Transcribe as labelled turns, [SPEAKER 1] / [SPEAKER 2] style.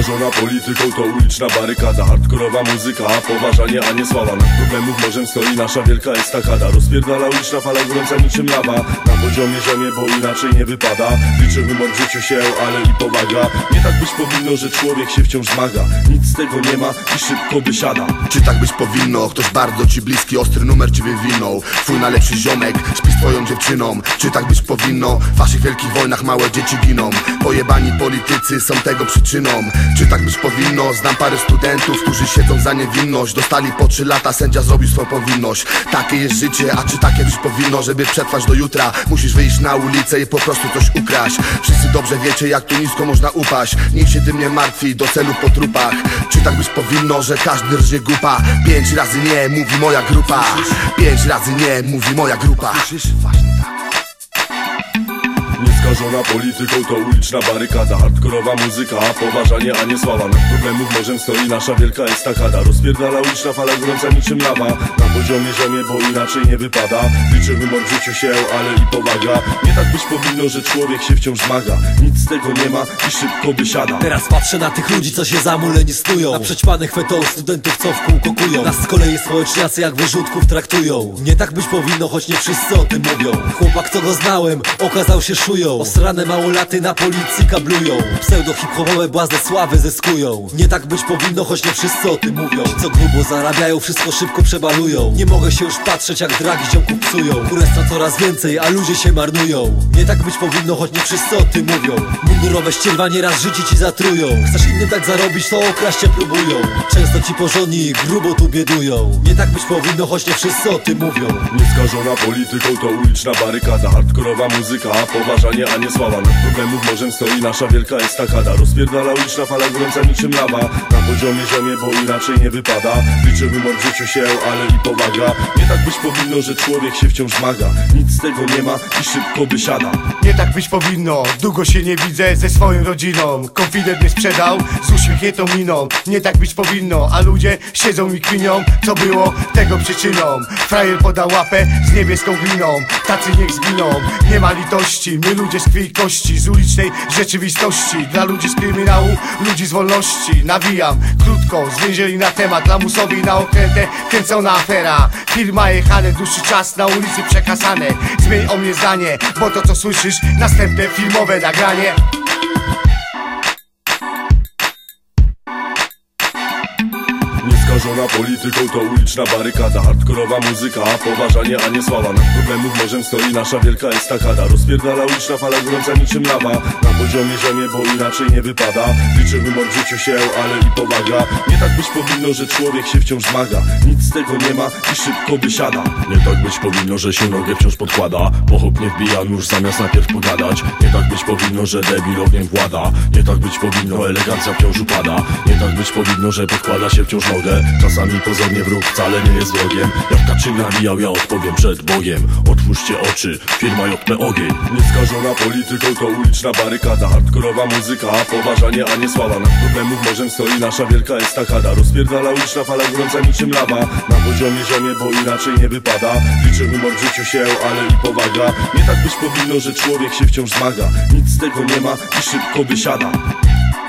[SPEAKER 1] Nieskażona polityką to uliczna barykada, hardkorowa muzyka, poważanie, a nie sława. Nad problemów morzem stoi nasza wielka estakada. Rozpierdala uliczna fala gorąca niczym lawa. Na poziomie ziemię, bo inaczej nie wypada. Liczy humor w życiu się, ale i powaga. Nie tak być powinno, że człowiek się wciąż zmaga. Nic z tego nie ma i szybko wysiada.
[SPEAKER 2] Czy tak być powinno? Ktoś bardzo ci bliski, ostry numer ci wywinął. Twój najlepszy ziomek śpi z twoją dziewczyną. Czy tak być powinno? W waszych wielkich wojnach małe dzieci giną. Pojebani politycy są tego przyczyną. Czy tak być powinno? Znam parę studentów, którzy siedzą za niewinność. Dostali po 3 lata, sędzia zrobił swoją powinność. Takie jest życie, a czy takie być powinno? Żeby przetrwać do jutra, musisz wyjść na ulicę i po prostu coś ukraść. Wszyscy dobrze wiecie, jak tu nisko można upaść. Nikt się tym nie martwi, do celu po trupach. Czy tak być powinno, że każdy rżnie gupa? 5 razy nie, mówi moja grupa. 5 razy nie, mówi moja grupa. Właśnie tak.
[SPEAKER 1] Nieskażona polityką to uliczna barykada, hardkorowa muzyka, poważanie, a nie sława. Nad problemów morzem stoi nasza wielka estakada. Rozpierdala uliczna fala gorąca niczym lawa. Na poziomie ziemię, bo inaczej nie wypada. Liczy humor w życiu się, ale i powaga. Nie tak być powinno, że człowiek się wciąż zmaga. Nic z tego nie ma i szybko wysiada.
[SPEAKER 3] Teraz patrzę na tych ludzi, co się za muleni snują. Na przećpanych fetą studentów, co w kółko kują. Nas z kolei społeczniacy jak wyrzutków traktują. Nie tak być powinno, choć nie wszyscy o tym mówią. Chłopak, co go znałem, okazał się szują. Osrane małolaty na policji kablują. Pseudo-hip-hopowe błazne sławy zyskują. Nie tak być powinno, choć nie wszyscy o tym mówią. Ci, co grubo zarabiają, wszystko szybko przebalują. Nie mogę się już patrzeć, jak dragi ziomków psują. Kurestwa coraz więcej, a ludzie się marnują. Nie tak być powinno, choć nie wszyscy o tym mówią. Mundurowe ścierwa nieraz życie ci zatrują. Chcesz innym tak zarobić, to okraść cię próbują. Często ci porządni grubo tu biedują. Nie tak być powinno, choć nie wszyscy o tym mówią.
[SPEAKER 1] Nieskażona polityką to uliczna barykada, hardkorowa muzyka, poważanie, a nie sława. Nad problemów morzem stoi nasza wielka estakada. Rozpierdala uliczna fala gorąca niczym lawa. Na poziomie ziemię, bo inaczej nie wypada. Liczy humor w życiu się, ale i powaga. Nie tak być powinno, że człowiek się wciąż zmaga. Nic z tego nie ma i szybko wysiada.
[SPEAKER 4] Nie tak być powinno, długo się nie widzę ze swoją rodziną. Konfident mnie sprzedał z uśmiechniętą miną. Nie tak być powinno, a ludzie siedzą i kwinią. Co było tego przyczyną? Frajer podał łapę z niebieską gliną. Tacy niech zginą, nie ma litości. My ludzie z krwi i kości, z ulicznej rzeczywistości. Dla ludzi z kryminału, ludzi z wolności. Nawijam krótko, zwięzieli na temat. Lamusowi na okrętę kręcona afera. Firma jechane, dłuższy czas na ulicy przekazane. Zmień o mnie zdanie, bo to co słyszysz, następne filmowe nagranie.
[SPEAKER 1] Nieskażona polityką to uliczna barykada, hardkorowa muzyka, poważanie, a nie sława. Nad problemów morzem stoi nasza wielka estakada. Rozpierdala uliczna fala gorąca niczym lawa. Na poziomie ziemię, bo inaczej nie wypada. Liczy humor w życiu się, ale i powaga. Nie tak być powinno, że człowiek się wciąż zmaga. Nic z tego nie ma i szybko wysiada. Nie tak być powinno, że się nogę wciąż podkłada. Pochopnie wbijam już zamiast najpierw pogadać. Nie tak być powinno, że debil ogniem włada. Nie tak być powinno, elegancja wciąż upada. Nie tak być powinno, że podkłada się wciąż nogę. Czasami pozornie wróg wcale nie jest wrogiem. Jak Kaczyna wijał, ja odpowiem przed Bogiem. Otwórzcie oczy, firma JP Ogień. Nieskażona polityką to uliczna barykada, hardkorowa muzyka, poważanie, a nie sława. Nad problemów morzem stoi nasza wielka estakada. Rozpierdala uliczna fala gorąca niczym lawa. Na poziomie ziemię, bo inaczej nie wypada. Liczy humor w życiu się, ale i powaga. Nie tak być powinno, że człowiek się wciąż zmaga. Nic z tego nie ma i szybko wysiada.